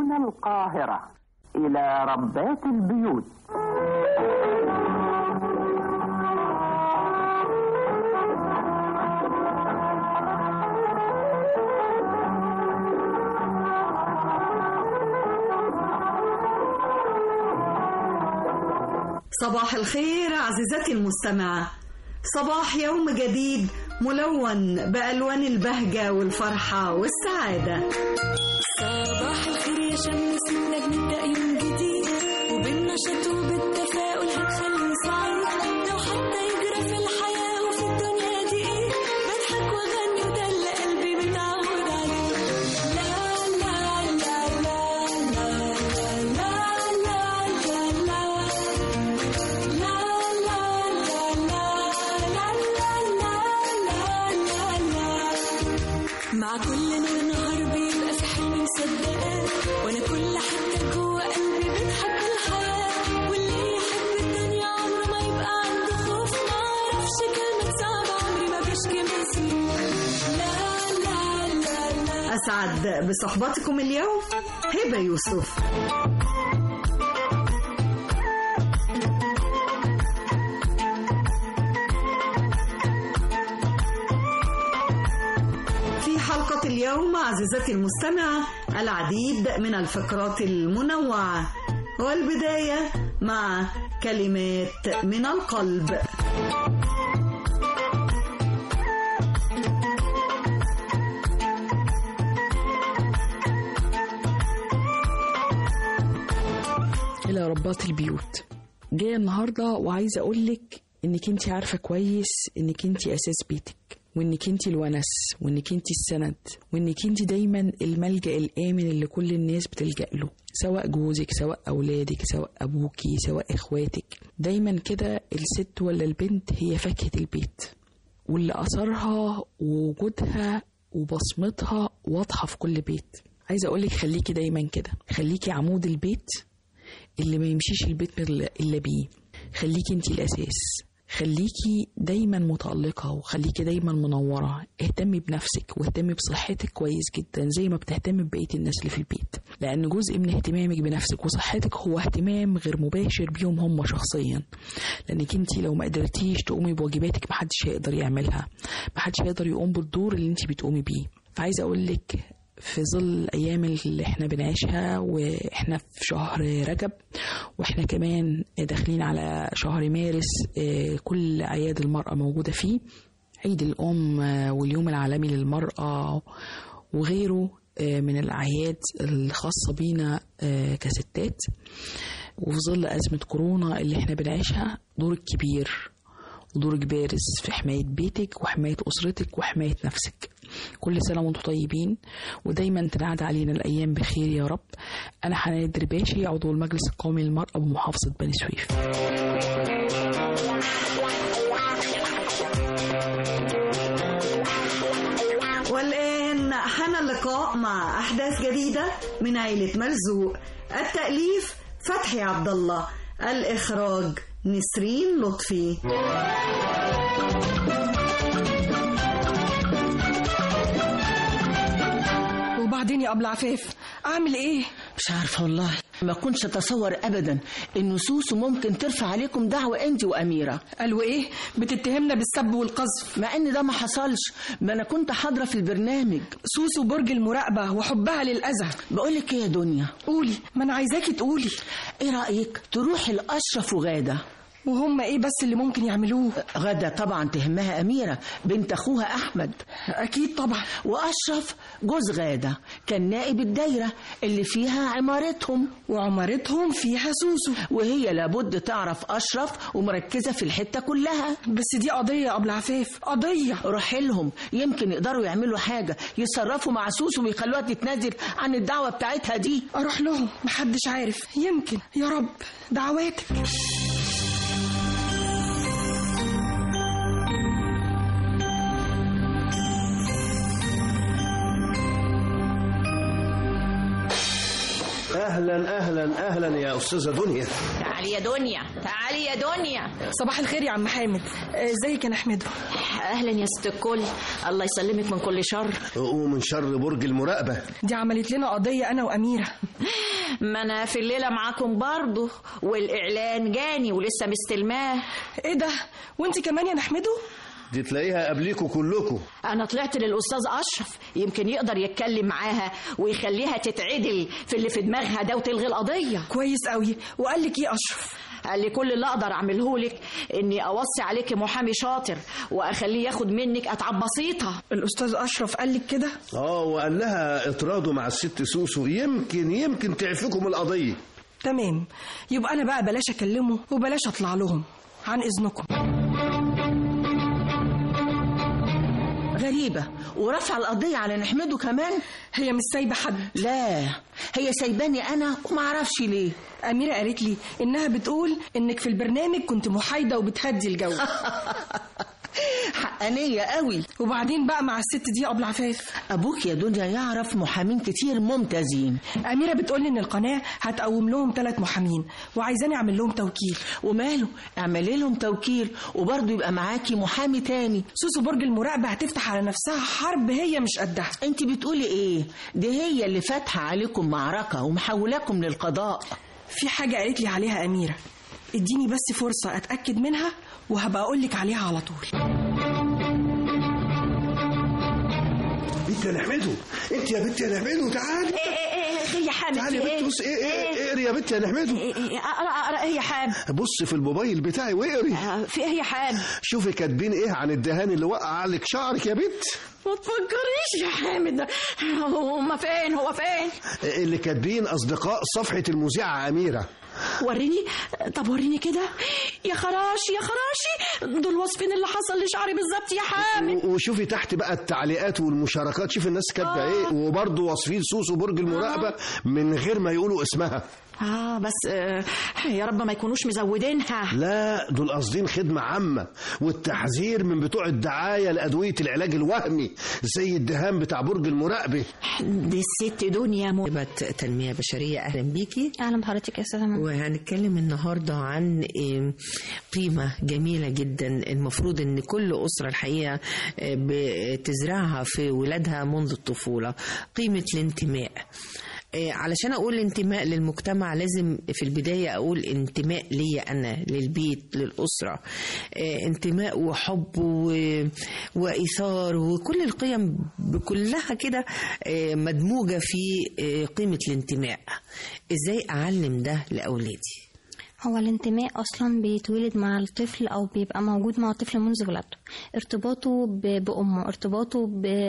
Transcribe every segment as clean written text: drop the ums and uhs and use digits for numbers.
هنا القاهرة إلى ربات البيوت. صباح الخير عزيزتي المستمعة، صباح يوم جديد ملون بألوان البهجة والفرحة والسعادة. صباح الخير يا شمس، نبدأ يوم جديد وبالنشاط وبالتفاؤل هنخلي سعيد. لو حتى يجرى في الحياة وفي الدنيا دي ايه، بضحك واغني وده اللي قلبي متعود عليه. لا لا لا لا لا لا مع كل نور نهار بيبقى في حلم مصدقاه، وانا كل حتة جوه قلبي بتحب الحياة. واللي يحب الدنيا عمره ما يبقى عنده خوف، ما اعرفش كلمة صعبة عمري ما بشكي من سنين. لا لا لا لا. أسعد بصحبتكم اليوم هبة يوسف. اليوم عزيزتي المستمعة العديد من الفقرات المنوعة، والبداية مع كلمات من القلب. إلى ربات البيوت، جاية النهاردة وعايزة أقولك إنك انتي عارفة كويس إنك انتي أساس بيتك، وإنك انتي الونس، وإنك انتي السند، وإنك انتي دايما الملجأ الآمن اللي كل الناس بتلجأ له، سواء جوزك، سواء أولادك، سواء أبوكي، سواء إخواتك. دايما كده الست ولا البنت هي فاكهة البيت، واللي أثرها ووجودها وبصمتها واضحة في كل بيت. عايزة أقولك خليكي دايما كده، خليكي عمود البيت اللي ما يمشيش البيت إلا بيه. خليكي انتي الأساس، خليكي دايما متألقة، وخليكي دايما منورة. اهتمي بنفسك واهتمي بصحتك كويس جدا زي ما بتهتمي ببقية الناس اللي في البيت، لأن جزء من اهتمامك بنفسك وصحتك هو اهتمام غير مباشر بيهم هم شخصيا، لأنك انتي لو ما قدرتيش تقومي بواجباتك محدش هيقدر يعملها، محدش هيقدر يقوم بالدور اللي انتي بتقومي بيه. فعايزة أقولك في ظل الأيام اللي احنا بنعيشها، واحنا في شهر رجب، واحنا كمان داخلين على شهر مارس كل أعياد المرأة موجودة فيه، عيد الأم واليوم العالمي للمرأة وغيره من الأعياد الخاصة بينا كستات. وفي ظل أزمة كورونا اللي احنا بنعيشها، دورك كبير ودورك بارز في حماية بيتك وحماية أسرتك وحماية نفسك. كل سنة وانتم طيبين، ودايما تنعاد علينا الأيام بخير يا رب. أنا حنان الدرباشي، عضو المجلس القومي للمرأة بمحافظة بني سويف. والآن حان اللقاء مع أحداث جديدة من عائلة مرزوق. التأليف فتحي عبد الله، الإخراج نسرين لطفي. وبعدين يا أبو عفاف أعمل إيه؟ مش عارفة والله، ما كنتش أتصور أبدا إنه سوسو ممكن ترفع عليكم دعوة أنت وأميرة. قالوا إيه؟ بتتهمنا بالسب والقذف، مع إن ده ما حصلش، ما أنا كنت حاضرة في البرنامج. سوسو برج المراقبة وحبها للأذى. بقولك إيه يا دنيا؟ قولي، ما أنا عايزاكي تقولي. إيه رأيك تروحي لأشرف وغادة؟ وهم ايه بس اللي ممكن يعملوه؟ غادة طبعا تهمها أميرة بنت أخوها أحمد. أكيد طبعا. وأشرف جوز غادة كان نائب الدايرة اللي فيها عمارتهم، وعمارتهم فيها سوسو، وهي لابد تعرف أشرف ومركزة في الحتة كلها. بس دي قضية يا أبو العفاف، قضية. روحي لهم، يمكن يقدروا يعملوا حاجة، يتصرفوا مع سوسو ويخلوها تتنازل عن الدعوة بتاعتها دي. أروح لهم، محدش عارف، يمكن. يا رب دعواتك. اهلا اهلا اهلا يا استاذه دنيا. تعالي يا دنيا، تعالي يا دنيا. صباح الخير يا عم حامد، ازيك يا نحمده؟ اهلا يا ست الكل، الله يسلمك من كل شر ومن شر برج المراقبه. دي عملت لنا قضيه انا واميره. ما انا في الليله معاكم برضه، والاعلان جاني ولسه مستلماه. ايه ده؟ وانت كمان يا نحمده؟ دي تلاقيها قبليكوا كلكوا. انا طلعت للاستاذ اشرف، يمكن يقدر يتكلم معاها ويخليها تتعدل في اللي في دماغها ده وتلغي القضيه. كويس قوي. وقال لك ايه اشرف؟ قال لي كل اللي اقدر اعمله لك اني اوصي عليك محامي شاطر واخليه ياخد منك اتعاب بسيطه. الاستاذ اشرف قال لك كده؟ وقال لها اطراده مع الست سوسو يمكن تعفكم القضيه. تمام، يبقى انا بقى بلاش اكلمه وبلاش اطلع لهم، عن اذنكم. غريبة، ورفع القضية على نحمده كمان. هي مش سايبة حد. لا، هي سايباني أنا وما أعرفش ليه. أميرة قالت لي إنها بتقول إنك في البرنامج كنت محايدة وبتهدي الجو. حقانية قوي. وبعدين بقى مع الست دي أبو العفاف. أبوك يا دنيا يعرف محامين كتير ممتازين. أميرة بتقول إن القناة هتقوم لهم 3 محامين وعايزاني أعمل لهم توكيل. وماله، اعملي لهم توكيل وبرضه يبقى معاكي محامي تاني. سوسو برج المراقبة هتفتح على نفسها حرب هي مش قدها. انت بتقولي ايه؟ دي هي اللي فاتحة عليكم معركة ومحولاكم للقضاء. في حاجة قالت لي عليها أميرة، اديني بس فرصة أتأكد منها وهبقى أقولك عليها على طول. بنت يا نحمده، انت يا بنت يا نحمده تعالي. ايه يا حامد؟ تعالي يا بنت. بص اقري يا بنت يا نحمده. اقرا ايه يا حامد؟ بص في الموبايل بتاعي واقري. في ايه يا حامد؟ شوفي كاتبين ايه عن الدهان اللي وقع لك شعرك يا بنت. ما تفكريش يا حامد، هو فين؟ اللي كاتبين اصدقاء صفحة المذيعة أميرة. وريني، طب وريني كده. يا خراشي دول وصفين اللي حصل لشعري بالظبط يا حامد. وشوفي تحت بقى التعليقات والمشاركات، شوفي الناس كاتبه ايه، وبرضه واصفين سوسو برج المراقبة من غير ما يقولوا اسمها. بس يا رب ما يكونوش مزودينها. لا، دول قاصدين خدمة عامة والتحذير من بتوع الدعاية لأدوية العلاج الوهمي زي الدهان بتاع برج المراقبة. دي الست دنيا مدربة تنمية بشرية. أهلا بيكي. أهلا بحضرتك يا أستاذة. وهنتكلم النهاردة عن قيمة جميلة جدا المفروض أن كل أسرة الحقيقة بتزرعها في ولادها منذ الطفولة، قيمة الانتماء. علشان أقول انتماء للمجتمع لازم في البداية أقول انتماء لي أنا، للبيت، للأسرة. انتماء وحب وإيثار وكل القيم كلها كده مدموجة في قيمة الانتماء. إزاي أعلم ده لأولادي؟ هو الانتماء أصلا بيتولد مع الطفل أو بيبقى موجود مع الطفل منذ ولادته، ارتباطه بأمه، ارتباطه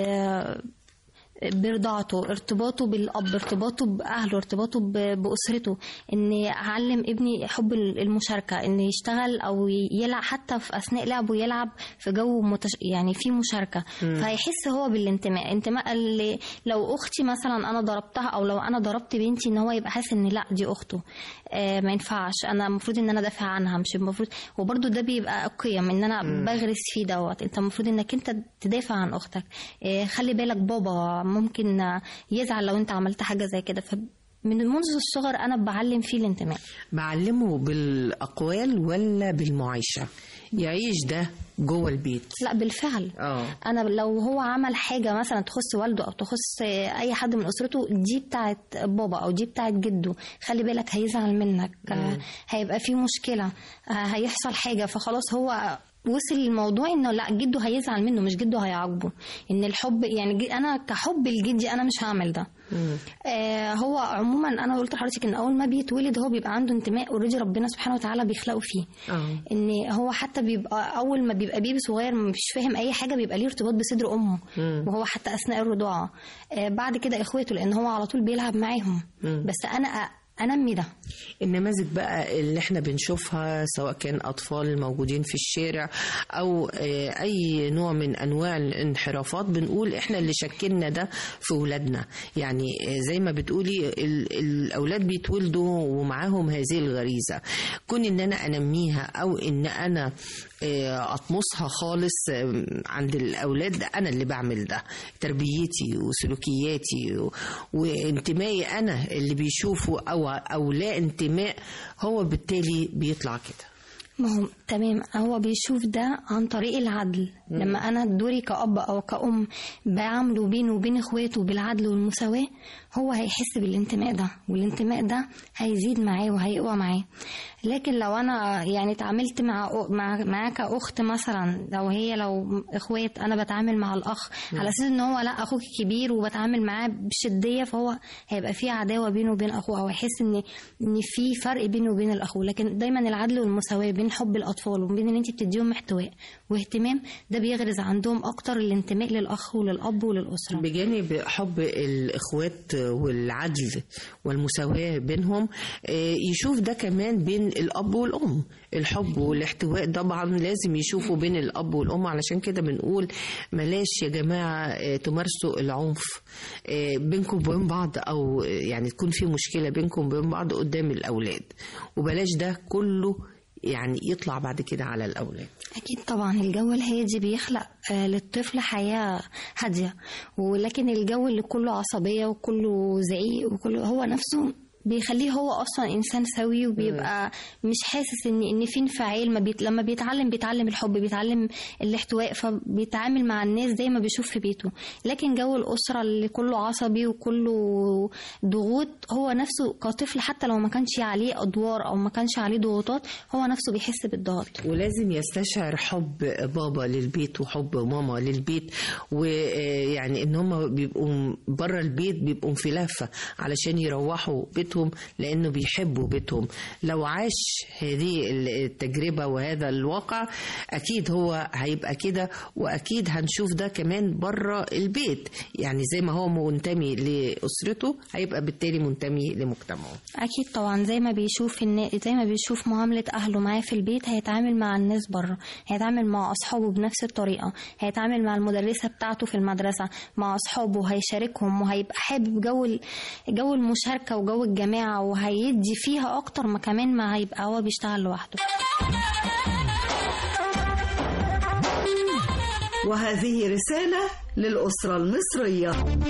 برضاعته، ارتباطه بالأب، ارتباطه بأهله، ارتباطه بأسرته. إن أعلم ابني حب المشاركة، إن يشتغل أو يلعب حتى في أثناء لعبه يلعب في جو يعني في مشاركة. فيحس هو بالانتماء. انتماء اللي لو أختي مثلا أنا ضربتها أو لو أنا ضربت بنتي، إن هو يبقى حاسس إن لا دي أخته، ما ينفعش، أنا المفروض إن أنا دافع عنها، مش المفروض. وبرضه ده بيبقى قيم إن أنا بغرس فيه دوت. أنت المفروض إنك أنت تدافع عن أختك. خلي بالك بابا ممكن يزعل لو انت عملت حاجة زي كده. فمن منذ الصغر انا بعلم فيه الانتماء. بعلمه بالاقوال ولا بالمعايشة؟ يعيش ده جوه البيت؟ لا بالفعل. انا لو هو عمل حاجة مثلا تخص والده او تخص اي حد من اسرته، دي بتاعت بابا او دي بتاعت جده، خلي بالك هيزعل منك، هيبقى فيه مشكلة، هيحصل حاجة. فخلاص هو وصل الموضوع انه لا جده هيزعل منه مش جده هيعاقبه. ان الحب يعني انا كحب لجدي انا مش هعمل ده. هو عموما انا قلت لحضرتك ان اول ما بيتولد هو بيبقى عنده انتماء اوريدي ربنا سبحانه وتعالى بيخلقه فيه. ان هو حتى بيبقى اول ما بيبقى بيبي صغير مش فاهم اي حاجه بيبقى ليه ارتباط بصدر امه، وهو حتى اثناء الرضاعه. بعد كده اخواته لان هو على طول بيلعب معاهم. بس انا انمي ده. النماذج بقى اللي احنا بنشوفها سواء كان أطفال موجودين في الشارع أو أي نوع من أنواع الانحرافات، بنقول احنا اللي شكلنا ده في ولادنا. يعني زي ما بتقولي الأولاد بيتولدوا ومعاهم هذه الغريزة، كون إن أنا أنميها أو إن أنا أطمسها خالص عند الأولاد، أنا اللي بعمل ده. تربيتي وسلوكياتي وانتمائي أنا اللي بيشوفوا أو لا انتماء، هو بالتالي بيطلع كده. ما هو تمام، هو بيشوف ده عن طريق العدل. لما أنا دوري كأب أو كأم بعمله بينه وبين إخواته بالعدل والمساواة، هو هيحس بالانتماء ده، والانتماء ده هيزيد معاه وهيقوى معاه. لكن لو أنا يعني اتعاملت معاه كأخت مثلا، لو إخوات أنا بتعامل مع الأخ على أساس إن هو لا أخوك كبير وبتعامل معاه بشدية، فهو هيبقى فيه عداوة بينه وبين أخوه، أو هيحس إن في فرق بينه وبين الأخوة. لكن دايما العدل والمساواة بين حب الأطفال وبين إن أنت بتديهم احتواء واهتمام، ده بيغرز عندهم أكتر الانتماء للأخ وللأب وللأسرة. بجانب حب الإخوات والعدل والمساواة بينهم، يشوف ده كمان بين الأب والأم. الحب والاحتواء طبعا لازم يشوفوا بين الأب والأم. علشان كده بنقول ملاش يا جماعة تمارسوا العنف بينكم وبين بعض، أو يعني تكون في مشكلة بينكم وبين بعض قدام الأولاد، وبلاش ده كله يعني يطلع بعد كده على الأولاد. أكيد طبعا الجو الهادي بيخلق للطفل حياة هادية، ولكن الجو اللي كله عصبية وكله زعيق وكله هو نفسه بيخليه هو اصلا انسان سوي، وبيبقى مش حاسس ان في انفعال. لما بيتعلم الحب، بيتعلم الاحتواء، فبيتعامل مع الناس زي ما بيشوف في بيته. لكن جو الاسره اللي كله عصبي وكله ضغوط، هو نفسه كطفل حتى لو ما كانش عليه ادوار او ما كانش عليه ضغوطات، هو نفسه بيحس بالضغط. ولازم يستشعر حب بابا للبيت وحب ماما للبيت، ويعني ان هم بيبقوا بره البيت بيبقوا في لفه علشان يروحوا بيت لأنه بيحبوا بيتهم. لو عاش هذه التجربة وهذا الواقع، أكيد هو هيبقى كده، وأكيد هنشوف ده كمان بره البيت. يعني زي ما هو منتمي لأسرته، هيبقى بالتالي منتمي لمجتمعه. أكيد طبعا زي ما بيشوف معاملة أهله معاه في البيت، هيتعامل مع الناس بره، هيتعامل مع أصحابه بنفس الطريقة، هيتعامل مع المدرسة بتاعته في المدرسة، مع أصحابه هيشاركهم، وهيبقى حابب جو المشاركة وجو الجماعة، وهيدي فيها أكتر ما كمان ما هيبقى هو بيشتغل لوحده. وهذه رسالة للأسرة المصرية.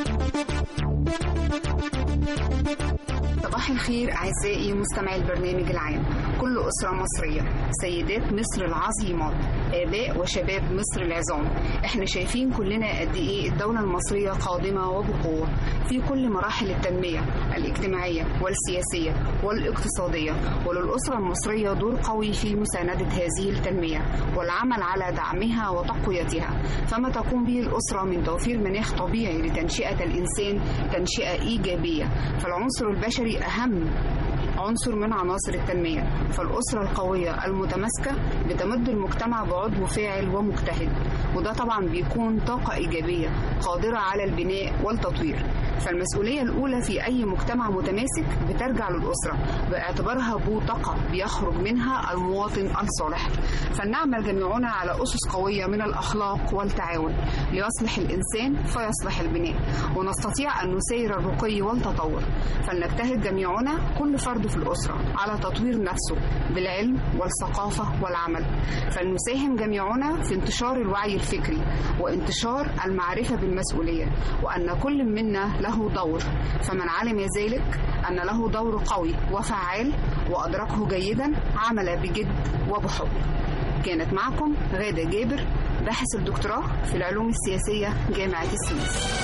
صباح الخير أعزائي مستمعي البرنامج العام. كل أسرة مصرية، سيدات مصر العظيمات، آباء وشباب مصر العظام، احنا شايفين كلنا قد ايه الدولة المصرية قادمة وبقوة في كل مراحل التنمية الاجتماعية والسياسية والاقتصادية، وللأسرة المصرية دور قوي في مساندة هذه التنمية والعمل على دعمها وتقويتها. فما تقوم به الأسرة من توفير مناخ طبيعي لتنشئة الإنسان تنشئة إيجابية، فالعنصر البشري أهم عنصر من عناصر التنمية. فالأسرة القوية المتماسكة بتمد المجتمع بعضو فاعل ومجتهد، وده طبعا بيكون طاقة إيجابية قادرة على البناء والتطوير. فالمسؤولية الأولى في أي مجتمع متماسك بترجع للأسرة باعتبارها بوتقة بيخرج منها المواطن الصالح. فلنعمل جميعنا على أسس قوية من الأخلاق والتعاون ليصلح الإنسان فيصلح البناء، ونستطيع أن نسير الرقي والتطور. فلنجتهد جميعنا كل فرد في الأسرة على تطوير نفسه بالعلم والثقافة والعمل. فلنساهم جميعنا في انتشار الوعي الفكري وانتشار المعرفة بالمسؤولية، وأن كل منا له دور، فمن علم ذلك أن له دور قوي وفعال وأدركه جيدا عمل بجد وبحب. كانت معكم غادة جابر، باحث الدكتوراه في العلوم السياسية جامعة السويس.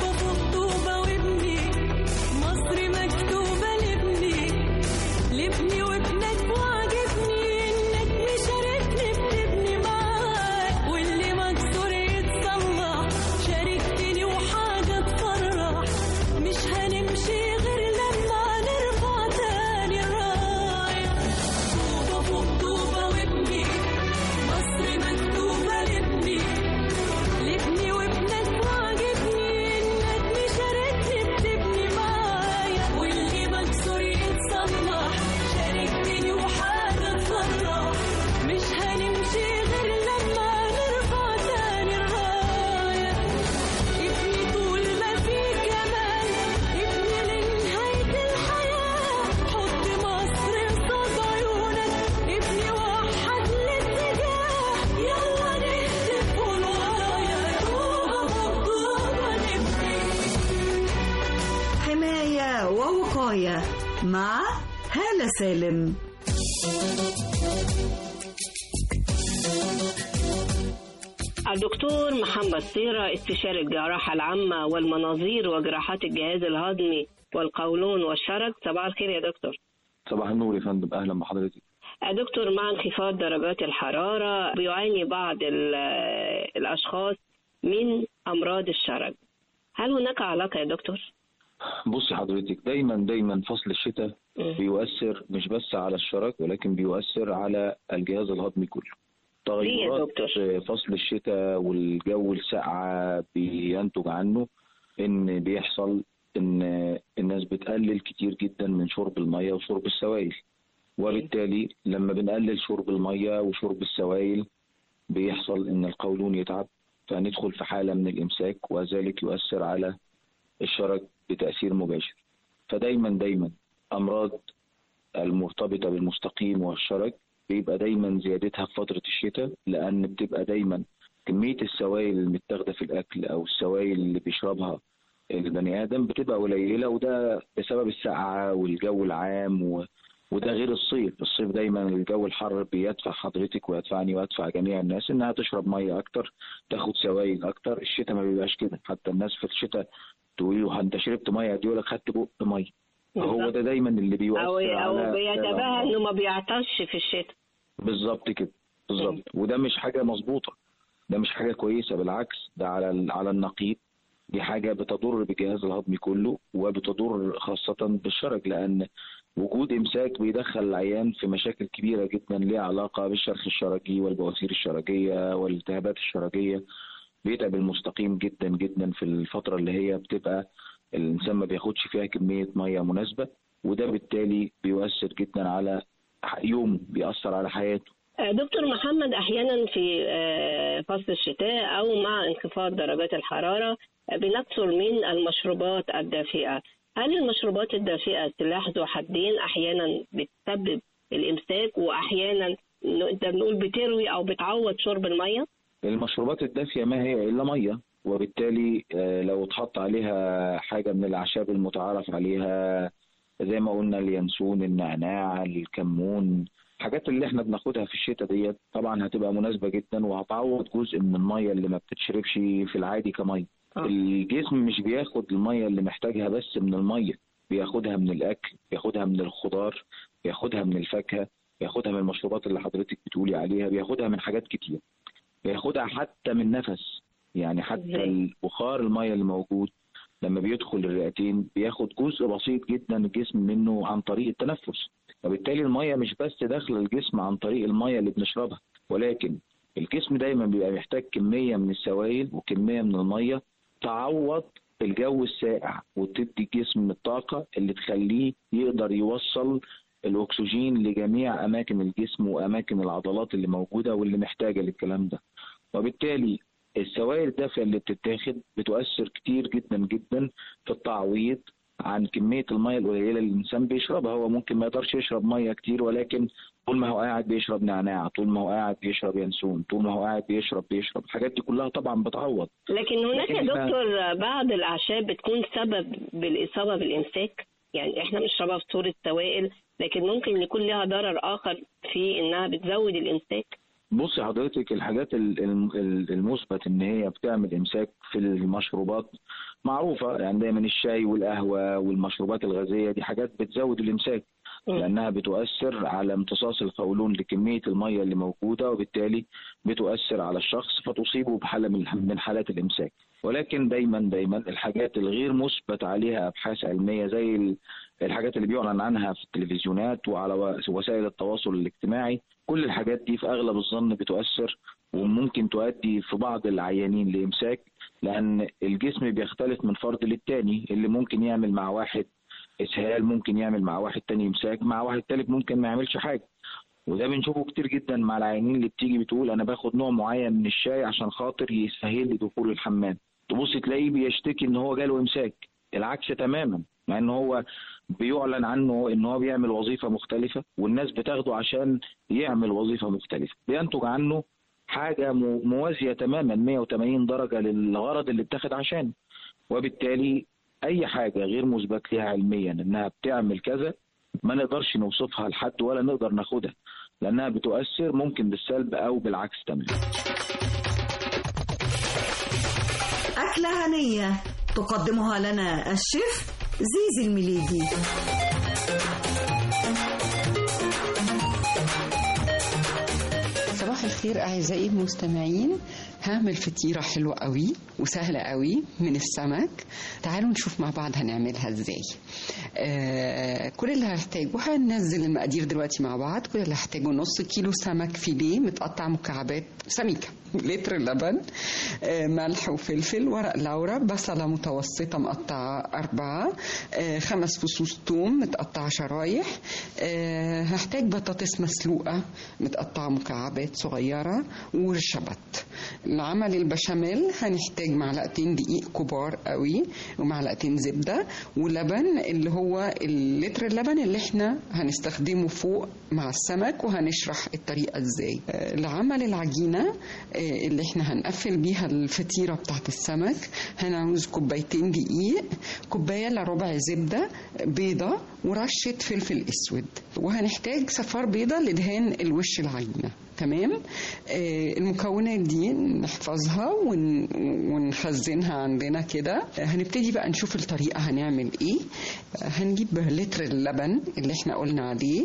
لابني وابنك وعجبني انك مشاركني بتبني معاك، واللي مكسور يتصلح، شاركتني وحاجة تفرح، مش هنمشي غير لما نرفع تاني الراية. طوبة فوق طوبة وابني مصر مكتوبة لابني، لابني وابنك وعجبني انك مع هالة سالم. الدكتور محمد صيرة، استشاري الجراحة العامة والمناظير وجراحات الجهاز الهضمي والقولون والشرج. صباح الخير يا دكتور. صباح النور يا فندم، أهلا بحضرتك. دكتور، مع انخفاض درجات الحرارة بيعاني بعض الأشخاص من أمراض الشرج، هل هناك علاقة يا دكتور؟ بصي حضرتك، دايما فصل الشتاء بيؤثر مش بس على الشرج ولكن بيؤثر على الجهاز الهضمي كله. تغيرات فصل الشتاء والجو الساقعة بينتج عنه ان بيحصل ان الناس بتقلل كتير جدا من شرب المية وشرب السوائل، وبالتالي لما بنقلل شرب المية وشرب السوائل بيحصل ان القولون يتعب، فندخل في حالة من الإمساك، وذلك يؤثر على الشرج بتأثير مباشر. فدايما أمراض المرتبطة بالمستقيم والشرج بيبقى دايما زيادتها في فترة الشتاء، لأن بتبقى دايما كمية السوائل المتاخدة في الأكل أو السوائل اللي بيشربها البني آدم بتبقى قليلة، وده بسبب السقعة والجو العام وده غير الصيف. الصيف دايما الجو الحر بيدفع حضرتك ويدفعني ويدفع جميع الناس انها تشرب ميه اكتر، تاخد سوائل اكتر. الشتاء ما بيبقاش كده، حتى الناس في الشتاء تقول له انت شربت ميه قد ايه، يقول لك خدت بق ميه. هو ده دايما اللي بيؤثر او بيتباهى انه ما بيعطش في الشتاء. بالظبط كده، بالظبط. وده مش حاجه مظبوطه، ده مش حاجه كويسه، بالعكس ده على النقيض دي حاجه بتضر بالجهاز الهضمي كله وبتضر خاصه بالشرج، لان وجود إمساك بيدخل العيان في مشاكل كبيرة جدا ليها علاقة بالشرخ الشرجي والبواسير الشرجية والالتهابات الشرجية. بيتعب المستقيم جدا في الفترة اللي هي بتبقى الإنسان ما بياخدش فيها كمية مية مناسبة، وده بالتالي بيؤثر جدا على يومه، بيأثر على حياته. دكتور محمد، أحيانا في فصل الشتاء أو مع انخفاض درجات الحرارة بنكثر من المشروبات الدافئة. هل المشروبات الدافئة سلاح ذو حدين؟ أحيانا بتسبب الإمساك وأحيانا نقدر نقول بتروي أو بتعوض شرب المية؟ المشروبات الدافئة ما هي إلا مية، وبالتالي لو اتحط عليها حاجة من الأعشاب المتعارف عليها زي ما قلنا اليانسون، النعناع، الكمون، الحاجات اللي احنا بناخدها في الشتاء ديت طبعا هتبقى مناسبة جدا وهتعوض جزء من المية اللي ما بتتشربش في العادي كمية. الجسم مش بياخد المية اللي محتاجها بس من المية، بياخدها من الأكل، بياخدها من الخضار، بياخدها من الفاكهة، بياخدها من المشروبات اللي حضرتك بتقولي عليها، بياخدها من حاجات كتير، بياخدها حتى من نفس. يعني حتى البخار المية اللي موجود لما بيدخل الرئتين بياخد جزء بسيط جدا الجسم منه عن طريق التنفس. وبالتالي المية مش بس داخل الجسم عن طريق المية اللي بنشربها، ولكن الجسم دايما بيبقى محتاج كمية من السوائل وكمية من المية تعوض الجو الساقع وتدي الجسم الطاقة اللي تخليه يقدر يوصل الأكسجين لجميع أماكن الجسم وأماكن العضلات اللي موجودة واللي محتاجة للكلام ده. وبالتالي السوائل الدافئة اللي بتتاخد بتؤثر كتير جدا في التعويض عن كمية المية القليلة اللي الإنسان بيشربها. هو ممكن ما يقدرش يشرب مية كتير، ولكن طول ما هو قاعد بيشرب نعناع، طول ما هو قاعد بيشرب ينسون، طول ما هو قاعد بيشرب الحاجات دي كلها طبعا بتعوض. لكن هناك يا دكتور بعض الأعشاب بتكون سبب بالإصابة بالإمساك، يعني احنا بنشربها في صورة سوائل لكن ممكن يكون لها ضرر آخر في إنها بتزود الإمساك. بصي حضرتك، الحاجات المثبت ان هي بتعمل امساك في المشروبات معروفه، يعني دايما الشاي والقهوه والمشروبات الغازيه دي حاجات بتزود الامساك لانها بتؤثر على امتصاص القولون لكميه الميه اللي موجوده، وبالتالي بتؤثر على الشخص فتصيبه بحاله من حالات الامساك. ولكن دايما الحاجات الغير مثبت عليها ابحاث علميه زي الحاجات اللي بيعلن عنها في التلفزيونات وعلى وسائل التواصل الاجتماعي، كل الحاجات دي في اغلب الظن بتؤثر وممكن تؤدي في بعض العيانين لامساك، لان الجسم بيختلف من فرد للتاني. اللي ممكن يعمل مع واحد اسهال ممكن يعمل مع واحد تاني امساك، مع واحد تالت ممكن ما يعملش حاجه. وده بنشوفه كتير جدا مع العيانين اللي بتيجي بتقول انا باخد نوع معين من الشاي عشان خاطر يسهل لي دخول الحمام، تبص تلاقيه بيشتكي ان هو جاله امساك. العكس تماما، مع ان هو بيعلن عنه ان هو بيعمل وظيفه مختلفه والناس بتاخده عشان يعمل وظيفه مختلفه، بينتج عنه حاجه موازيه تماما 180 درجه للغرض اللي بتاخد عشان. وبالتالي اي حاجه غير مثبت لها علميا انها بتعمل كذا ما نقدرش نوصفها لحد ولا نقدر ناخدها، لأنها بتؤثر ممكن بالسلب أو بالعكس تماما. أكلة هنية تقدمها لنا الشيف زيزي المليجي. صباح الخير أعزائي المستمعين. هعمل فطيرة حلوة قوي وسهلة قوي من السمك. تعالوا نشوف مع بعض هنعملها ازاي. كل اللي هحتاجه، هننزل المقادير دلوقتي مع بعض. كل اللي هحتاجه نص كيلو سمك فيليه متقطع مكعبات سميكة، لتر لبن، ملح وفلفل، ورق لورا، بصلة متوسطة مقطعة 4، 5 فصوص توم متقطعة شرايح. هحتاج بطاطس مسلوقة متقطعة مكعبات صغيرة وشبت. لعمل البشاميل هنحتاج معلقتين دقيق كبار قوي ومعلقتين زبدة ولبن، اللي هو اللتر اللبن اللي احنا هنستخدمه فوق مع السمك، وهنشرح الطريقة ازاي. لعمل العجينة اللي احنا هنقفل بيها الفطيرة بتاعت السمك هنعوز كوبايتين دقيق، كوباية الا ربع زبدة، بيضة، ورشة فلفل اسود، وهنحتاج صفار بيضة لدهان الوش العجينة. تمام. المكونات دي نحفظها ونخزنها عندنا كده. هنبتدي بقى نشوف الطريقة هنعمل ايه. هنجيب لتر اللبن اللي احنا قلنا عليه،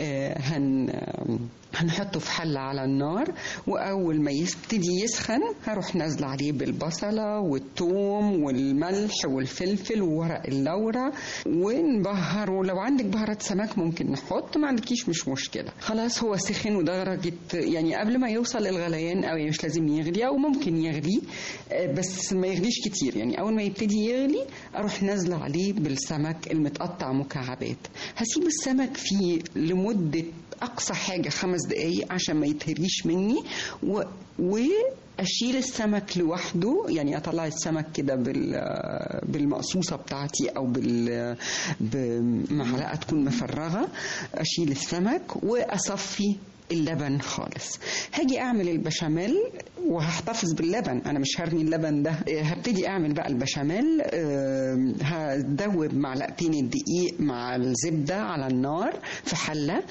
هنحطه في حلة على النار، وأول ما يبتدي يسخن هروح نازلة عليه بالبصلة والثوم والملح والفلفل وورق اللورا ونبهره. لو عندك بهارات سمك ممكن نحط، ما عندكيش مش مشكلة. خلاص هو سخن ودرجة يعني قبل ما يوصل الغليان قوي، مش لازم يغلي أو ممكن يغلي بس ما يغليش كتير. يعني أول ما يبتدي يغلي أروح نازلة عليه بالسمك المتقطع مكعبات. هسيب السمك فيه لمدة أقصى حاجة 5 دقايق عشان ما يتهريش مني، وأشيل السمك لوحده. يعني أطلع السمك كده بالمقصوصة بتاعتي أو بمعلقة تكون مفرغة، أشيل السمك وأصفي اللبن خالص. هاجي اعمل البشاميل وهحتفظ باللبن، انا مش هرمي اللبن ده. هبتدي اعمل بقى البشاميل. هدوب معلقتين الدقيق مع الزبدة على النار في حلة،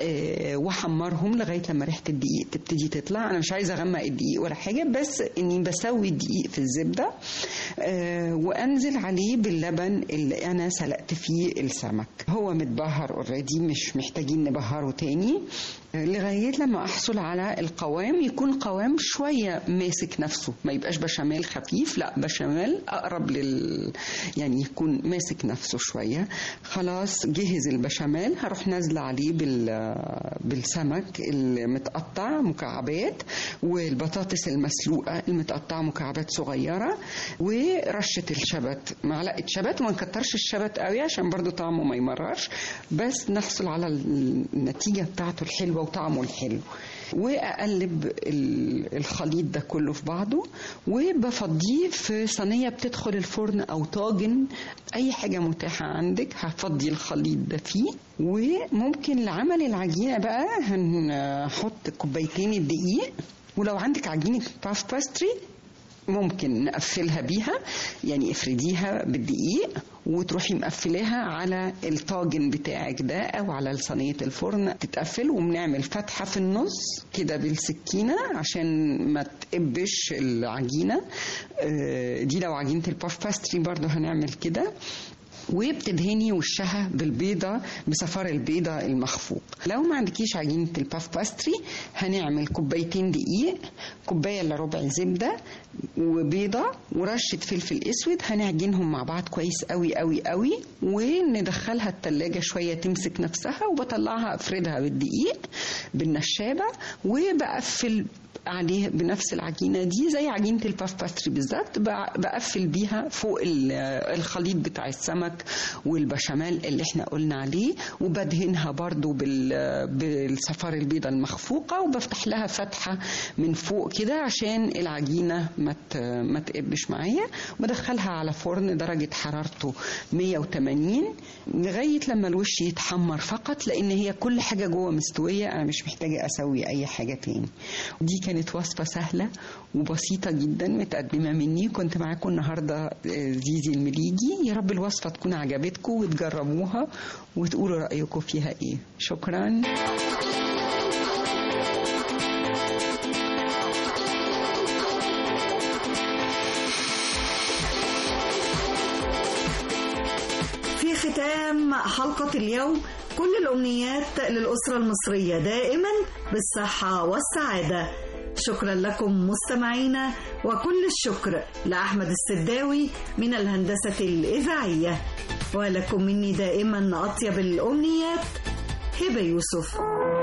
وحمرهم لغاية لما ريحة الدقيق تبتدي تطلع. انا مش عايزة اغمق الدقيق ولا حاجة، بس اني بسوي الدقيق في الزبدة، وانزل عليه باللبن اللي انا سلقت فيه السمك. هو متبهر اوريدي، مش محتاجين نبهره تاني لغاية لما أحصل على القوام، يكون قوام شوية ماسك نفسه، ما يبقاش بشاميل خفيف، لا بشاميل أقرب يعني يكون ماسك نفسه شوية. خلاص جهز البشاميل، هروح نازلة عليه بالسمك المتقطع مكعبات، والبطاطس المسلوقة المتقطعة مكعبات صغيرة، ورشة الشبت، معلقة شبت، وما نكترش الشبت قوي عشان برضو طعمه ما يمررش، بس نحصل على النتيجة بتاعته الحلوة وطعمه الحلو. وأقلب الخليط ده كله في بعضه، وبفضيه في صينية بتدخل الفرن أو طاجن، أي حاجة متاحة عندك هفضي الخليط ده فيه. وممكن لعمل العجينة بقى هنحط كوبايتين الدقيق، ولو عندك عجينة باف باستري ممكن نقفلها بيها، يعني افرديها بالدقيق وتروحي مقفلاها على الطاجن بتاعك ده او على صينية الفرن تتقفل، وبنعمل فتحة في النص كده بالسكينة عشان ما تقبش العجينة دي. لو عجينة الباف باستري برضو هنعمل كده. وبتدهني وشها بالبيضة، بصفار البيضة المخفوق. لو ما عندكيش عجينة الباف باستري هنعمل كوبايتين دقيق، كوباية الا ربع زبدة، وبيضة، ورشة فلفل اسود. هنعجنهم مع بعض كويس قوي قوي قوي، وندخلها التلاجة شوية تمسك نفسها، وبطلعها افردها بالدقيق بالنشابة، وبقفل عليه بنفس العجينة دي زي عجينة الباف باستري بالظبط، بقفل بيها فوق الخليط بتاع السمك والبشاميل اللي احنا قلنا عليه، وبدهنها برضو بالصفار البيضة المخفوقة، وبفتح لها فتحة من فوق كده عشان العجينة ما تقبش معايا. بدخلها على فرن درجة حرارته 180 لغاية لما الوش يتحمر فقط، لان هي كل حاجة جوه مستوية، انا مش محتاجة اسوي اي حاجة تاني. دي كانت كانت وصفة سهلة وبسيطة جدا متقدمة مني. كنت معاكم النهاردة زيزي المليجي. يا رب الوصفة تكون عجبتكم وتجربوها وتقولوا رأيكم فيها ايه. شكرا. في ختام حلقة اليوم كل الأمنيات للأسرة المصرية دائما بالصحة والسعادة. شكرا لكم مستمعينا، وكل الشكر لأحمد السداوي من الهندسة الإذاعية، ولكم مني دائما أطيب الأمنيات. هبة يوسف.